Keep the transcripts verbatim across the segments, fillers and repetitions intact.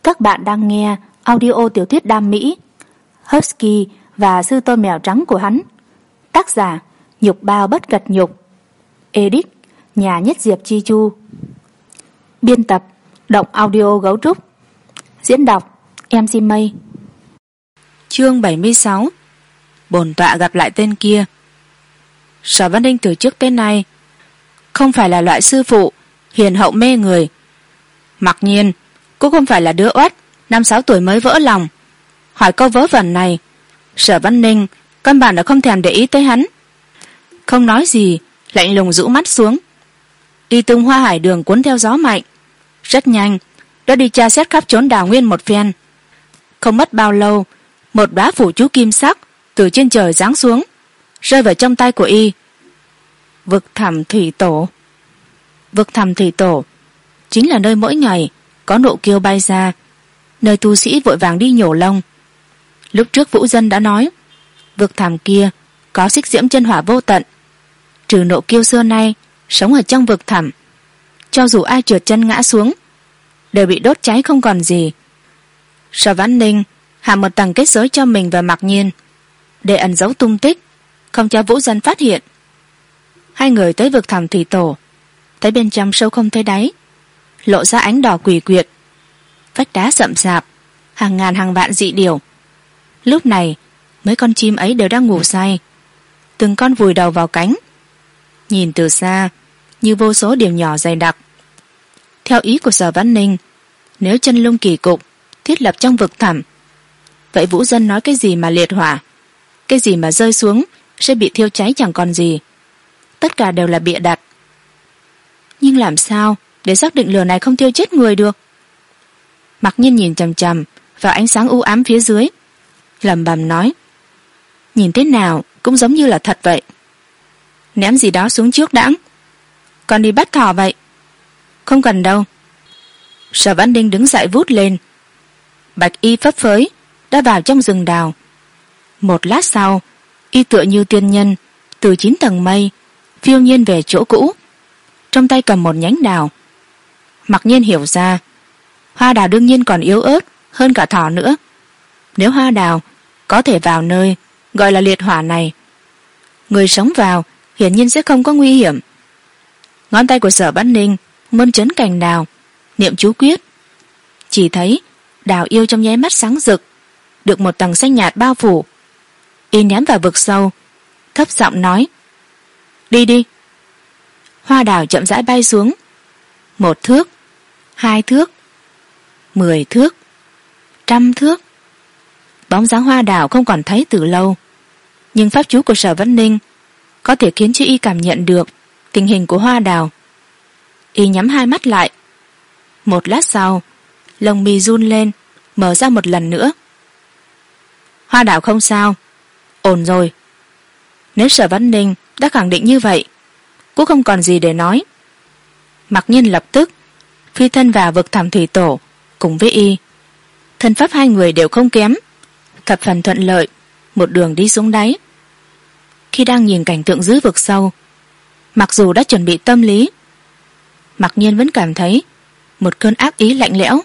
Các bạn đang nghe audio tiểu thuyết đam mỹ Husky và sư tôn mèo trắng của hắn. Tác giả Nhục Bao Bất Cật Nhục. Edit Nhà Nhất Diệp Chi Chu. Biên tập Động Audio Gấu Trúc. Diễn đọc em xê Mây. Chương bảy mươi sáu. Bổn tọa gặp lại tên kia. Sở Văn Ninh từ trước tới nay không phải là loại sư phụ hiền hậu mê người. Mặc nhiên cũng không phải là đứa oát năm sáu tuổi mới vỡ lòng. Hỏi câu vớ vẩn này, Sở Văn Ninh căn bản đã không thèm để ý tới hắn, không nói gì, lạnh lùng rũ mắt xuống. Y tung hoa hải đường cuốn theo gió mạnh, rất nhanh đã đi tra xét khắp trốn đào nguyên một phen. Không mất bao lâu, một đóa phủ chú kim sắc từ trên trời giáng xuống, rơi vào trong tay của y. Vực Thẳm Thủy Tổ. Vực Thẳm Thủy Tổ chính là nơi mỗi ngày có nộ kiêu bay ra, nơi tu sĩ vội vàng đi nhổ lông. Lúc trước Vũ Dân đã nói, vực thẳm kia có xích diễm chân hỏa vô tận. Trừ nộ kiêu xưa nay sống ở trong vực thẳm, cho dù ai trượt chân ngã xuống đều bị đốt cháy không còn gì. Sở Văn Ninh hạ một tầng kết giới cho mình và Mặc Nhiên, để ẩn giấu tung tích, không cho Vũ Dân phát hiện. Hai người tới vực thẳm Thủy Tổ, thấy bên trong sâu không thấy đáy, lộ ra ánh đỏ quỷ quyệt, vách đá rậm rạp, hàng ngàn hàng vạn dị điểu. Lúc này mấy con chim ấy đều đang ngủ say, từng con vùi đầu vào cánh, nhìn từ xa như vô số điểm nhỏ dày đặc. Theo ý của Sở Văn Ninh, nếu chân lung kỳ cục thiết lập trong vực thẳm, vậy Vũ Dân nói cái gì mà liệt hỏa, cái gì mà rơi xuống sẽ bị thiêu cháy chẳng còn gì, tất cả đều là bịa đặt. Nhưng làm sao để xác định lửa này không thiêu chết người được? Mặc Nhiên nhìn chằm chằm vào ánh sáng u ám phía dưới, lẩm bẩm nói, nhìn thế nào cũng giống như là thật vậy. Ném gì đó xuống trước đãng, còn đi bắt thỏ vậy. Không cần đâu. Sở Văn Ninh đứng dậy vút lên, bạch y phấp phới đã vào trong rừng đào. Một lát sau, y tựa như tiên nhân từ chín tầng mây phiêu nhiên về chỗ cũ, trong tay cầm một nhánh đào. Mặc Nhiên hiểu ra, hoa đào đương nhiên còn yếu ớt hơn cả thỏ nữa. Nếu hoa đào có thể vào nơi gọi là liệt hỏa này, người sống vào hiển nhiên sẽ không có nguy hiểm. Ngón tay của Sở Văn Ninh mơn trớn cành đào, niệm chú quyết. Chỉ thấy đào yêu trong nháy mắt sáng rực, được một tầng xanh nhạt bao phủ. Y ném vào vực sâu, thấp giọng nói, đi đi. Hoa đào chậm rãi bay xuống. Một thước, hai thước, mười thước, trăm thước. Bóng dáng hoa đào không còn thấy từ lâu, nhưng pháp chú của Sở Văn Ninh có thể khiến cho y cảm nhận được tình hình của hoa đào. Y nhắm hai mắt lại. Một lát sau, lông mi run lên, mở ra một lần nữa. Hoa đào không sao, ổn rồi. Nếu Sở Văn Ninh đã khẳng định như vậy, cũng không còn gì để nói. Mặc Nhiên lập tức phi thân vào vực thẳm Thủy Tổ cùng với y. Thân pháp hai người đều không kém, thập phần thuận lợi, một đường đi xuống đáy. Khi đang nhìn cảnh tượng dưới vực sâu, mặc dù đã chuẩn bị tâm lý, Mặc Nhiên vẫn cảm thấy một cơn ác ý lạnh lẽo.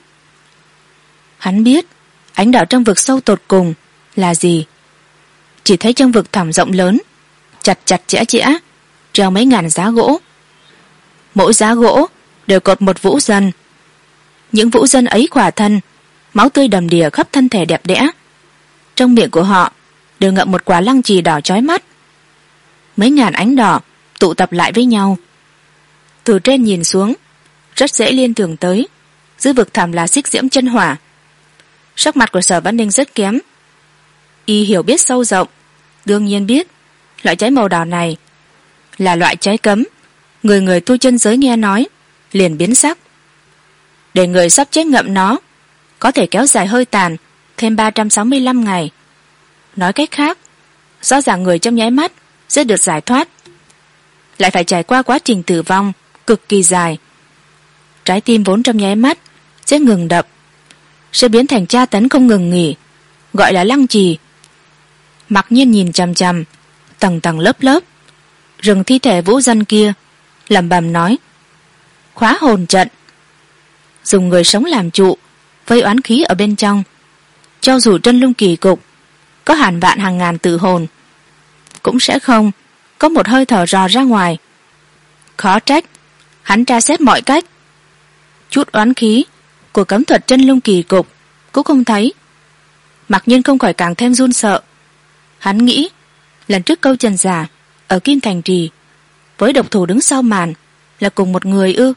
Hắn biết ánh đỏ trong vực sâu tột cùng là gì. Chỉ thấy trong vực thẳm rộng lớn, chặt chặt chẽ chẽ treo mấy ngàn giá gỗ. Mỗi giá gỗ đều cột một vũ dân. Những vũ dân ấy khỏa thân, máu tươi đầm đìa khắp thân thể đẹp đẽ. Trong miệng của họ đều ngậm một quả lăng trì đỏ chói mắt. Mấy ngàn ánh đỏ tụ tập lại với nhau. Từ trên nhìn xuống, rất dễ liên tưởng tới dưới vực thẳm là xích diễm chân hỏa. Sắc mặt của Sở Văn Ninh rất kém. Y hiểu biết sâu rộng, đương nhiên biết loại cháy màu đỏ này là loại cháy cấm. Người người tu chân giới nghe nói liền biến sắc. Để người sắp chết ngậm nó có thể kéo dài hơi tàn thêm ba trăm sáu mươi lăm ngày. Nói cách khác, rõ ràng người trong nháy mắt sẽ được giải thoát, lại phải trải qua quá trình tử vong cực kỳ dài. Trái tim vốn trong nháy mắt sẽ ngừng đập, sẽ biến thành tra tấn không ngừng nghỉ, gọi là lăng trì. Mặc Nhiên nhìn chằm chằm tầng tầng lớp lớp rừng thi thể vũ dân kia, lẩm bẩm nói, khóa hồn trận. Dùng người sống làm trụ, vây oán khí ở bên trong. Cho dù chân lung kỳ cục có hàng vạn hàng ngàn tử hồn, cũng sẽ không có một hơi thở rò ra ngoài. Khó trách hắn tra xét mọi cách, chút oán khí của cấm thuật chân lung kỳ cục cũng không thấy. Mặc nhiên không khỏi càng thêm run sợ. Hắn nghĩ lần trước câu Trần giả ở Kim Thành Trì với độc thủ đứng sau màn là cùng một người ư?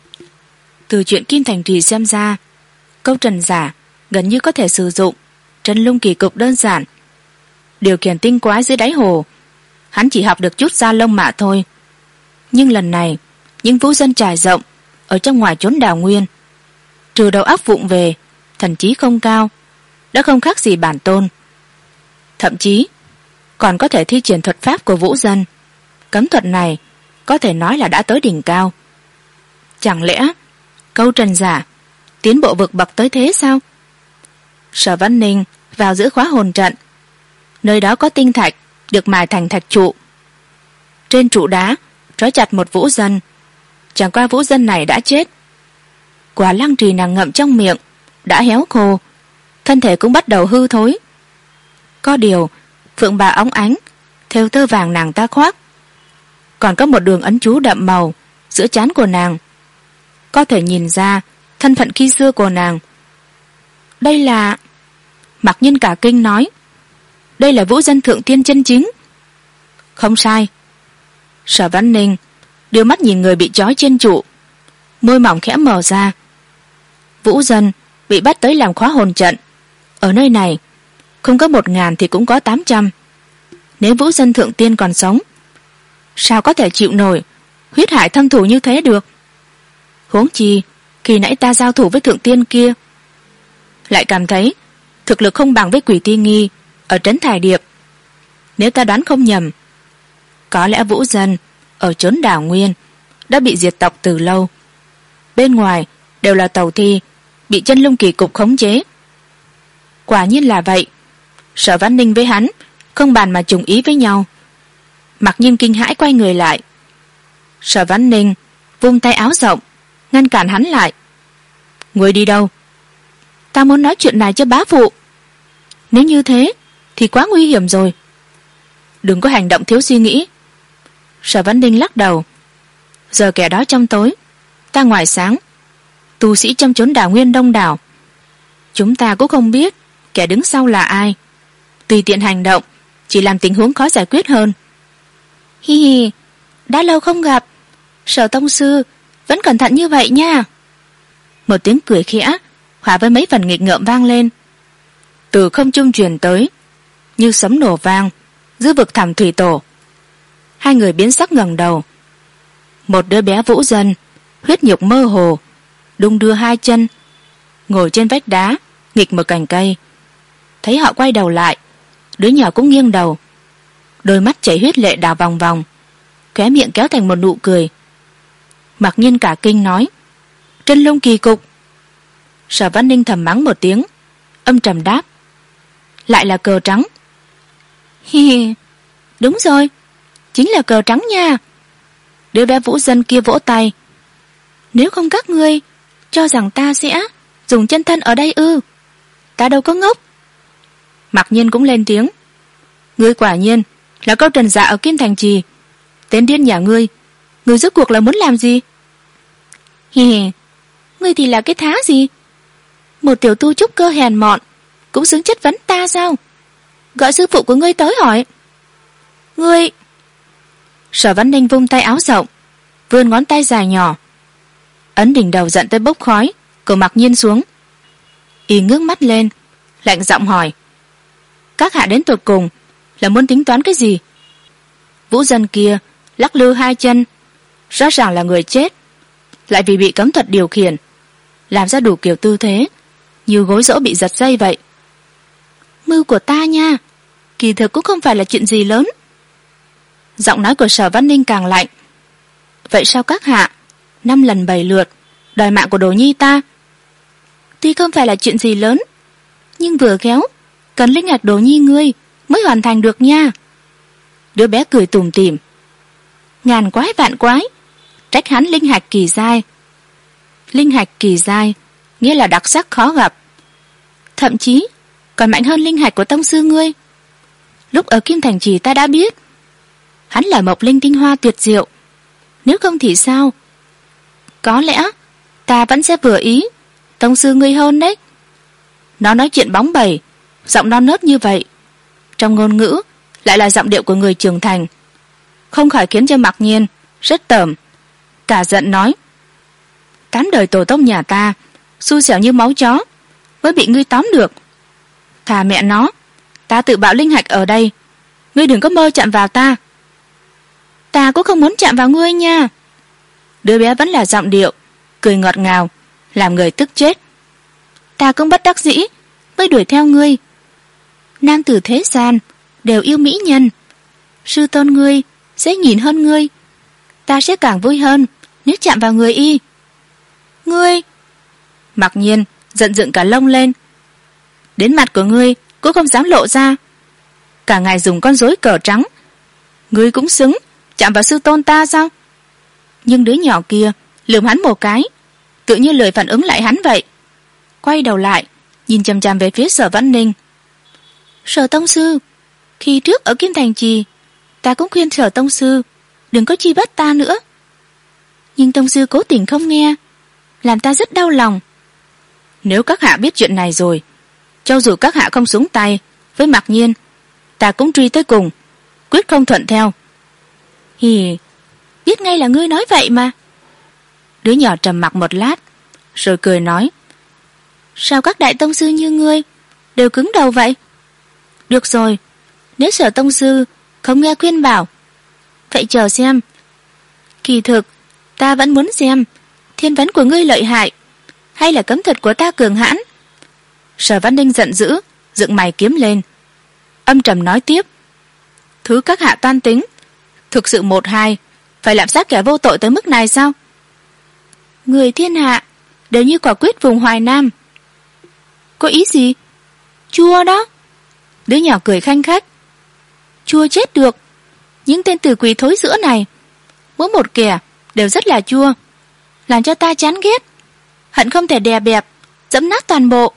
Từ chuyện Kim Thành Trì xem ra, câu Trần giả gần như có thể sử dụng chân lung kỳ cục đơn giản. Điều khiển tinh quái dưới đáy hồ hắn chỉ học được chút da lông mà thôi. Nhưng lần này những vũ dân trải rộng ở trong ngoài chốn đào nguyên, trừ đầu óc vụng về, thần trí không cao, đã không khác gì bản tôn. Thậm chí còn có thể thi triển thuật pháp của vũ dân. Cấm thuật này có thể nói là đã tới đỉnh cao. Chẳng lẽ câu Trần giả tiến bộ vượt bậc tới thế sao? Sở Văn Ninh vào giữa khóa hồn trận. Nơi đó có tinh thạch được mài thành thạch trụ. Trên trụ đá trói chặt một vũ dân. Chẳng qua vũ dân này đã chết. Quả lăng trì nàng ngậm trong miệng đã héo khô, thân thể cũng bắt đầu hư thối. Có điều phượng bào óng ánh thêu tơ vàng nàng ta khoác, còn có một đường ấn chú đậm màu giữa trán của nàng, có thể nhìn ra thân phận khi xưa của nàng. Đây là... Mặc Nhiên cả kinh nói, đây là vũ dân thượng tiên chân chính. Không sai. Sở Văn Ninh đưa mắt nhìn người bị trói trên trụ, môi mỏng khẽ mở ra. Vũ dân bị bắt tới làm khóa hồn trận. Ở nơi này không có một ngàn thì cũng có tám trăm. Nếu vũ dân thượng tiên còn sống, sao có thể chịu nổi huyết hải thâm thù như thế được? Huống chi khi nãy ta giao thủ với thượng tiên kia, lại cảm thấy thực lực không bằng với Quỷ Ti Nghi ở trấn Thải Điệp. Nếu ta đoán không nhầm, có lẽ vũ dân ở chốn đảo nguyên đã bị diệt tộc từ lâu. Bên ngoài đều là tàu thi bị chân lung kỳ cục khống chế. Quả nhiên là vậy. Sở Văn Ninh với hắn không bàn mà trùng ý với nhau. Mặc Nhiên kinh hãi quay người lại. Sở Văn Ninh vung tay áo rộng ngăn cản hắn lại. Ngươi đi đâu? Ta muốn nói chuyện này cho bá phụ. Nếu như thế thì quá nguy hiểm rồi. Đừng có hành động thiếu suy nghĩ. Sở Văn Ninh lắc đầu. Giờ kẻ đó trong tối, ta ngoài sáng. Tu sĩ trong chốn đảo nguyên đông đảo, chúng ta cũng không biết kẻ đứng sau là ai. Tùy tiện hành động chỉ làm tình huống khó giải quyết hơn. Hi hi, đã lâu không gặp, Sở tông sư vẫn cẩn thận như vậy nha. Một tiếng cười khẽ hòa với mấy phần nghịch ngợm vang lên, từ không trung truyền tới như sấm nổ vang giữa vực thẳm thủy tổ. Hai người biến sắc ngẩng đầu. Một đứa bé vũ dân huyết nhục mơ hồ đung đưa hai chân ngồi trên vách đá nghịch một cành cây. Thấy họ quay đầu lại, đứa nhỏ cũng nghiêng đầu, đôi mắt chảy huyết lệ đảo vòng vòng, khóe miệng kéo thành một nụ cười. Mặc Nhiên cả kinh nói, chân lung kỳ cục. Sở Văn Ninh thầm mắng một tiếng, âm trầm đáp, lại là cờ trắng. Hi hi, đúng rồi, chính là cờ trắng nha. Đứa bé vũ dân kia vỗ tay. Nếu không các ngươi cho rằng ta sẽ dùng chân thân ở đây ư? Ta đâu có ngốc. Mặc Nhiên cũng lên tiếng. Ngươi quả nhiên là câu Trần giả ở Kim Thành Trì. Tên điên nhà ngươi, ngươi rốt cuộc là muốn làm gì? Hi hi, ngươi thì là cái thá gì? Một tiểu tu trúc cơ hèn mọn cũng xứng chất vấn ta sao? Gọi sư phụ của ngươi tới hỏi. Ngươi... Sở Văn Ninh vung tay áo rộng, vươn ngón tay dài nhỏ, ấn đỉnh đầu giận tới bốc khói của Mặc Nhiên xuống. Y ngước mắt lên, lạnh giọng hỏi, các hạ đến tột cùng là muốn tính toán cái gì? Vũ dân kia lắc lư hai chân, rõ ràng là người chết, lại vì bị cấm thuật điều khiển, làm ra đủ kiểu tư thế như gối dỗ bị giật dây vậy. Mưu của ta nha, kỳ thực cũng không phải là chuyện gì lớn. Giọng nói của Sở Văn Ninh càng lạnh. Vậy sao các hạ năm lần bảy lượt đòi mạng của đồ nhi ta? Tuy không phải là chuyện gì lớn, nhưng vừa khéo cần linh hạch đồ nhi ngươi mới hoàn thành được nha. Đứa bé cười tủm tỉm. Ngàn quái vạn quái, trách hắn linh hạch kỳ giai. Linh hạch kỳ giai nghĩa là đặc sắc khó gặp, thậm chí còn mạnh hơn linh hạch của tông sư ngươi. Lúc ở Kim Thành Trì ta đã biết hắn là mộc linh tinh hoa tuyệt diệu, nếu không thì sao? Có lẽ ta vẫn sẽ vừa ý tông sư ngươi hơn đấy. Nó nói chuyện bóng bẩy, giọng non nớt như vậy, trong ngôn ngữ lại là giọng điệu của người trưởng thành, không khỏi khiến cho Mặc Nhiên rất tởm, cả giận nói: tám đời tổ tông nhà ta xui xẻo như máu chó mới bị ngươi tóm được. Thà mẹ nó, ta tự bạo linh hạch ở đây, ngươi đừng có mơ chạm vào ta. Ta cũng không muốn chạm vào ngươi nha. Đứa bé vẫn là giọng điệu cười ngọt ngào, làm người tức chết. Ta cũng bất đắc dĩ mới đuổi theo ngươi. Nam tử thế gian đều yêu mỹ nhân, sư tôn ngươi sẽ nhìn hơn ngươi, ta sẽ càng vui hơn nếu chạm vào người y. Ngươi! Mặc Nhiên giận dựng cả lông lên. Đến mặt của ngươi cũng không dám lộ ra, cả ngày dùng con rối cờ trắng, ngươi cũng xứng chạm vào sư tôn ta sao? Nhưng đứa nhỏ kia lườm hắn một cái, tự như lời phản ứng lại hắn vậy, quay đầu lại nhìn chằm chằm về phía Sở Vãn Ninh. Sở tông sư, khi trước ở Kim Thành Trì ta cũng khuyên Sở tông sư đừng có chi bắt ta nữa, nhưng tông sư cố tình không nghe, làm ta rất đau lòng. Nếu các hạ biết chuyện này rồi, cho dù các hạ không xuống tay với Mặc Nhiên, ta cũng truy tới cùng, quyết không thuận theo. Hì, biết ngay là ngươi nói vậy mà. Đứa nhỏ trầm mặc một lát rồi cười nói: sao các đại tông sư như ngươi đều cứng đầu vậy? Được rồi, nếu Sở tông sư không nghe khuyên bảo, vậy chờ xem. Kỳ thực ta vẫn muốn xem thiên vấn của ngươi lợi hại hay là cấm thuật của ta cường hãn. Sở Vãn Ninh giận dữ, dựng mày kiếm lên, âm trầm nói tiếp: thứ các hạ toan tính thực sự một hai phải lạm sát kẻ vô tội tới mức này sao? Người thiên hạ đều như quả quyết vùng Hoài Nam. Có ý gì? Chua đó. Đứa nhỏ cười khanh khách. Chua chết được, những tên tử quỷ thối rữa này, mỗi một kẻ đều rất là chua, làm cho ta chán ghét, hận không thể đè bẹp dẫm nát toàn bộ.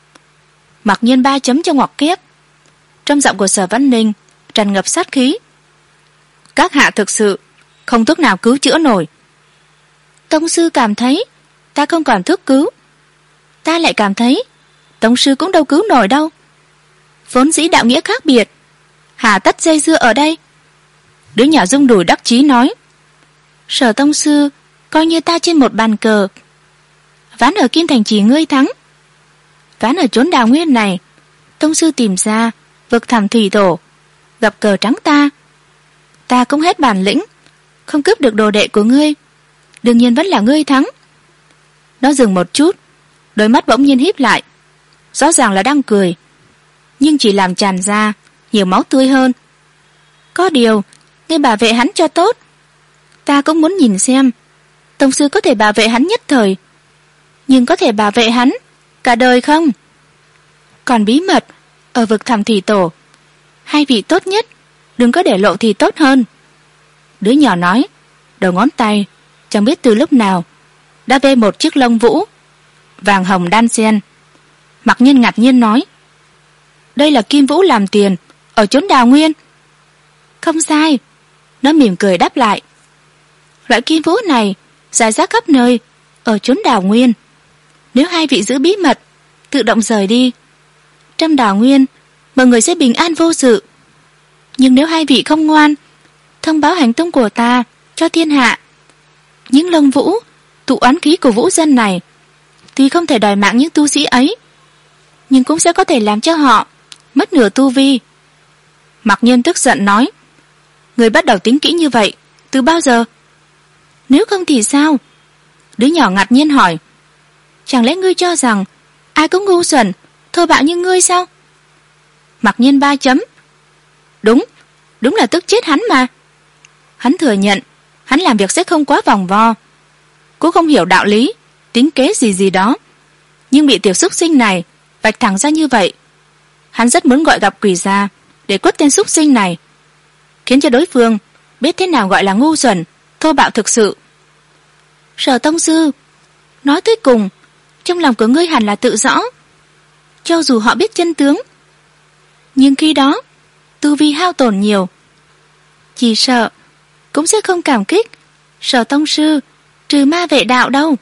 Mặc Nhiên ba chấm trong ngoặc kép. Trong giọng của Sở Vãn Ninh tràn ngập sát khí. Các hạ thực sự không thuốc nào cứu chữa nổi. Tông sư cảm thấy ta không còn thuốc cứu, ta lại cảm thấy tông sư cũng đâu cứu nổi đâu. Vốn dĩ đạo nghĩa khác biệt, hà tất dây dưa ở đây. Đứa nhỏ rung đùi đắc chí nói: Sở tông sư coi như ta trên một bàn cờ, ván ở Kim Thành Trì ngươi thắng, ván ở chốn Đào Nguyên này tông sư tìm ra vực thẳm thủy tổ, gặp cờ trắng ta, ta cũng hết bản lĩnh, không cướp được đồ đệ của ngươi, đương nhiên vẫn là ngươi thắng. Nó dừng một chút, đôi mắt bỗng nhiên híp lại, rõ ràng là đang cười, nhưng chỉ làm tràn ra nhiều máu tươi hơn. Có điều ngươi bảo vệ hắn cho tốt, ta cũng muốn nhìn xem tông sư có thể bảo vệ hắn nhất thời, nhưng có thể bảo vệ hắn cả đời không? Còn bí mật ở vực thẳm thủy tổ, hai vị tốt nhất đừng có để lộ thì tốt hơn. Đứa nhỏ nói, đầu ngón tay chẳng biết từ lúc nào đã vê một chiếc lông vũ vàng hồng đan xen. Mặc Nhiên ngạc nhiên nói: đây là kim vũ làm tiền ở chốn Đào Nguyên. Không sai, nó mỉm cười đáp lại. Loại kim vũ này rải rác khắp nơi ở chốn Đào Nguyên. Nếu hai vị giữ bí mật, tự động rời đi, trong Đào Nguyên mọi người sẽ bình an vô sự. Nhưng nếu hai vị không ngoan, thông báo hành tung của ta cho thiên hạ, những lông vũ tụ oán khí của vũ dân này tuy không thể đòi mạng những tu sĩ ấy, nhưng cũng sẽ có thể làm cho họ mất nửa tu vi. Mặc Nhiên tức giận nói: người bắt đầu tính kỹ như vậy từ bao giờ? Nếu không thì sao? Đứa nhỏ ngạc nhiên hỏi: chẳng lẽ ngươi cho rằng ai cũng ngu xuẩn thô bạo như ngươi sao? Mặc Nhiên ba chấm. Đúng, đúng là tức chết hắn mà. Hắn thừa nhận hắn làm việc sẽ không quá vòng vo, cũng không hiểu đạo lý tính kế gì gì đó, nhưng bị tiểu súc sinh này vạch thẳng ra như vậy, hắn rất muốn gọi gặp quỷ gia để quất tên súc sinh này, khiến cho đối phương biết thế nào gọi là ngu xuẩn thô bạo thực sự. Sở tông sư, nói tới cùng trong lòng của ngươi hẳn là tự rõ. Cho dù họ biết chân tướng, nhưng khi đó tu vi hao tổn nhiều, chỉ sợ cũng sẽ không cảm kích Sở tông sư trừ ma vệ đạo đâu.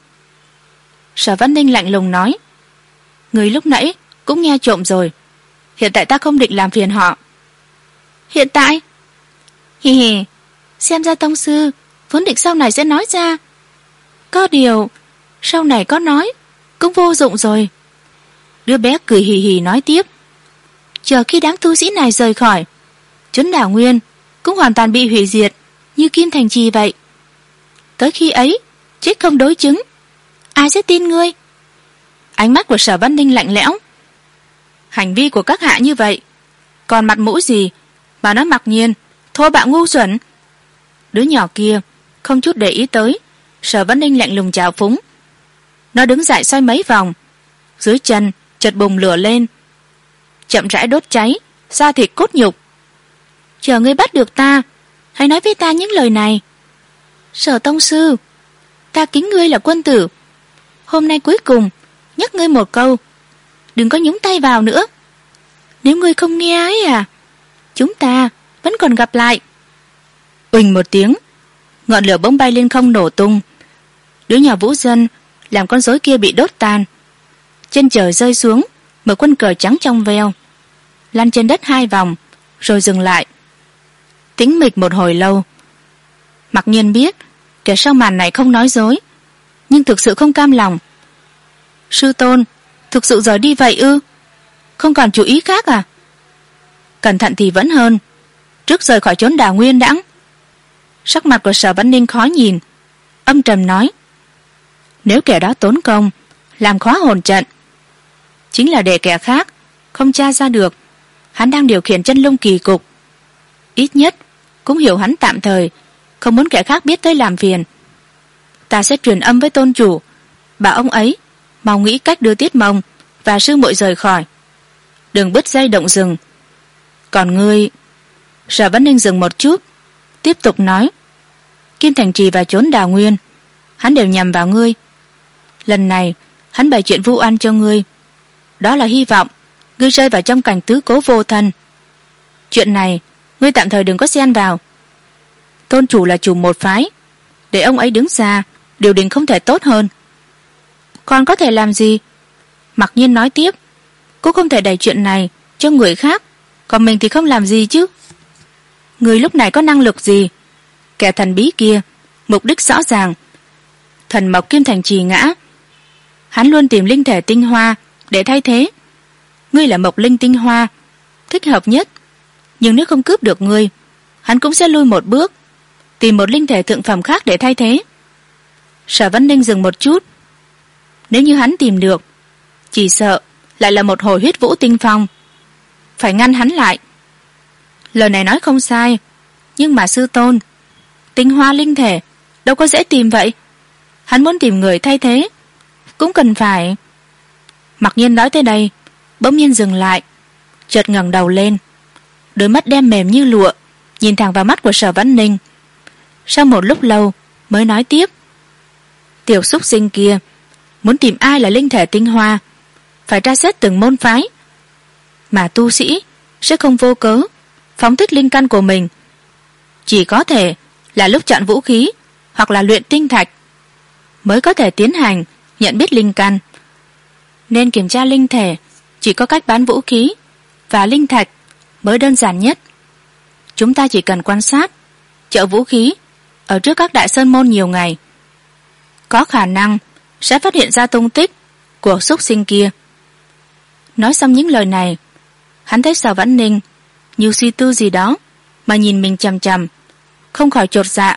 Sở Văn Ninh lạnh lùng nói, người lúc nãy cũng nghe trộm rồi. Hiện tại ta không định làm phiền họ. Hiện tại? Hì hì, xem ra tông sư vốn định sau này sẽ nói ra. Có điều sau này có nói cũng vô dụng rồi. Đứa bé cười hì hì nói tiếp, chờ khi đám tu sĩ này rời khỏi, chốn đảo nguyên cũng hoàn toàn bị hủy diệt như Kim Thành Trì vậy. Tới khi ấy chết không đối chứng, ai sẽ tin ngươi? Ánh mắt của Sở Văn Ninh lạnh lẽo. Hành vi của các hạ như vậy, còn mặt mũi gì mà nói Mặc Nhiên thô bạo ngu xuẩn? Đứa nhỏ kia không chút để ý tới Sở Văn Ninh lạnh lùng chào phúng. Nó đứng dậy xoay mấy vòng, dưới chân chợt bùng lửa lên, chậm rãi đốt cháy da thịt cốt nhục. Chờ ngươi bắt được ta, hãy nói với ta những lời này. Sở tông sư, ta kính ngươi là quân tử, hôm nay cuối cùng nhắc ngươi một câu, đừng có nhúng tay vào nữa. Nếu ngươi không nghe ấy à, chúng ta vẫn còn gặp lại. Uỳnh một tiếng, ngọn lửa bỗng bay lên không nổ tung. Đứa nhỏ Vũ Dân làm con rối kia bị đốt tan. Trên trời rơi xuống một quân cờ trắng trong veo, lăn trên đất hai vòng rồi dừng lại. Tĩnh mịch một hồi lâu. Mặc Nhiên biết kẻ sau màn này không nói dối, nhưng thực sự không cam lòng. Sư tôn thực sự rời đi vậy ư? Không còn chủ ý khác à? Cẩn thận thì vẫn hơn, trước rời khỏi chốn đảo nguyên đãng. Sắc mặt của Sở Văn Ninh khó nhìn, âm trầm nói, nếu kẻ đó tốn công làm khóa hồn trận, chính là để kẻ khác không tra ra được hắn đang điều khiển chân lung kỳ cục. Ít nhất cũng hiểu hắn tạm thời không muốn kẻ khác biết tới làm phiền. Ta sẽ truyền âm với tôn chủ, bảo ông ấy mau nghĩ cách đưa Tiết Mông và sư muội rời khỏi, đừng bứt dây động rừng. Còn ngươi... Sở Văn Ninh dừng một chút, tiếp tục nói, Kim Thành Trì và chốn đào nguyên, hắn đều nhằm vào ngươi. Lần này hắn bày chuyện vu oan cho ngươi, đó là hy vọng ngươi rơi vào trong cảnh tứ cố vô thân. Chuyện này ngươi tạm thời đừng có xen vào. Tôn chủ là chủ một phái, để ông ấy đứng ra điều đình không thể tốt hơn. Còn có thể làm gì? Mặc Nhiên nói tiếp, cô không thể đẩy chuyện này cho người khác, còn mình thì không làm gì chứ. Người lúc này có năng lực gì? Kẻ thần bí kia mục đích rõ ràng, thần mộc Kim Thành Trì ngã, hắn luôn tìm linh thể tinh hoa để thay thế. Ngươi là mộc linh tinh hoa, thích hợp nhất, nhưng nếu không cướp được ngươi, hắn cũng sẽ lui một bước, tìm một linh thể thượng phẩm khác để thay thế. Sở Văn Ninh dừng một chút. Nếu như hắn tìm được, chỉ sợ lại là một hồi huyết vũ tinh phong, phải ngăn hắn lại. Lời này nói không sai, nhưng mà sư tôn, tinh hoa linh thể đâu có dễ tìm vậy. Hắn muốn tìm người thay thế cũng cần phải... Mặc Nhiên nói tới đây bỗng nhiên dừng lại, chợt ngẩng đầu lên, đôi mắt đen mềm như lụa nhìn thẳng vào mắt của Sở Văn Ninh. Sau một lúc lâu mới nói tiếp, tiểu súc sinh kia muốn tìm ai là linh thể tinh hoa, phải tra xét từng môn phái, mà tu sĩ sẽ không vô cớ phóng thích linh căn của mình. Chỉ có thể là lúc chọn vũ khí hoặc là luyện tinh thạch mới có thể tiến hành nhận biết linh căn. Nên kiểm tra linh thể chỉ có cách bán vũ khí và linh thạch mới đơn giản nhất. Chúng ta chỉ cần quan sát chợ vũ khí ở trước các đại sơn môn nhiều ngày, có khả năng sẽ phát hiện ra tung tích của súc sinh kia. Nói xong những lời này, hắn thấy Sở Vãn Ninh như suy tư gì đó mà nhìn mình chằm chằm, không khỏi chột dạ.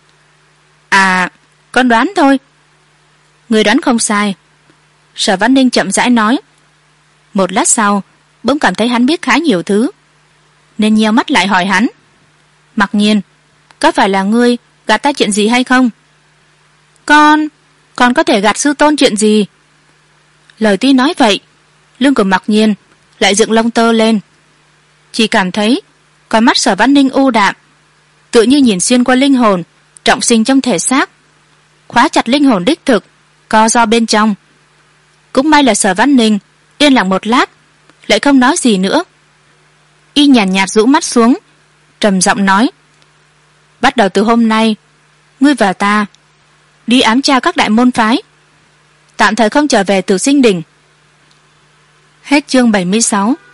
À, con đoán thôi. Người đoán không sai, Sở Vãn Ninh chậm rãi nói. Một lát sau bỗng cảm thấy hắn biết khá nhiều thứ, nên nheo mắt lại hỏi hắn, Mặc Nhiên, có phải là ngươi gạt ta chuyện gì hay không? Con, con có thể gạt sư tôn chuyện gì? Lời tuy nói vậy, lưng của Mặc Nhiên lại dựng lông tơ lên. Chỉ cảm thấy con mắt Sở Vãn Ninh u đạm, tựa như nhìn xuyên qua linh hồn trọng sinh trong thể xác, khóa chặt linh hồn đích thực co ro bên trong. cũng may là Sở Văn Ninh yên lặng một lát lại không nói gì nữa. Y nhàn nhạt, nhạt rũ mắt xuống, trầm giọng nói: bắt đầu từ hôm nay, ngươi và ta đi ám tra các đại môn phái, tạm thời không trở về Tử Sinh Đỉnh. Hết chương bảy mươi sáu.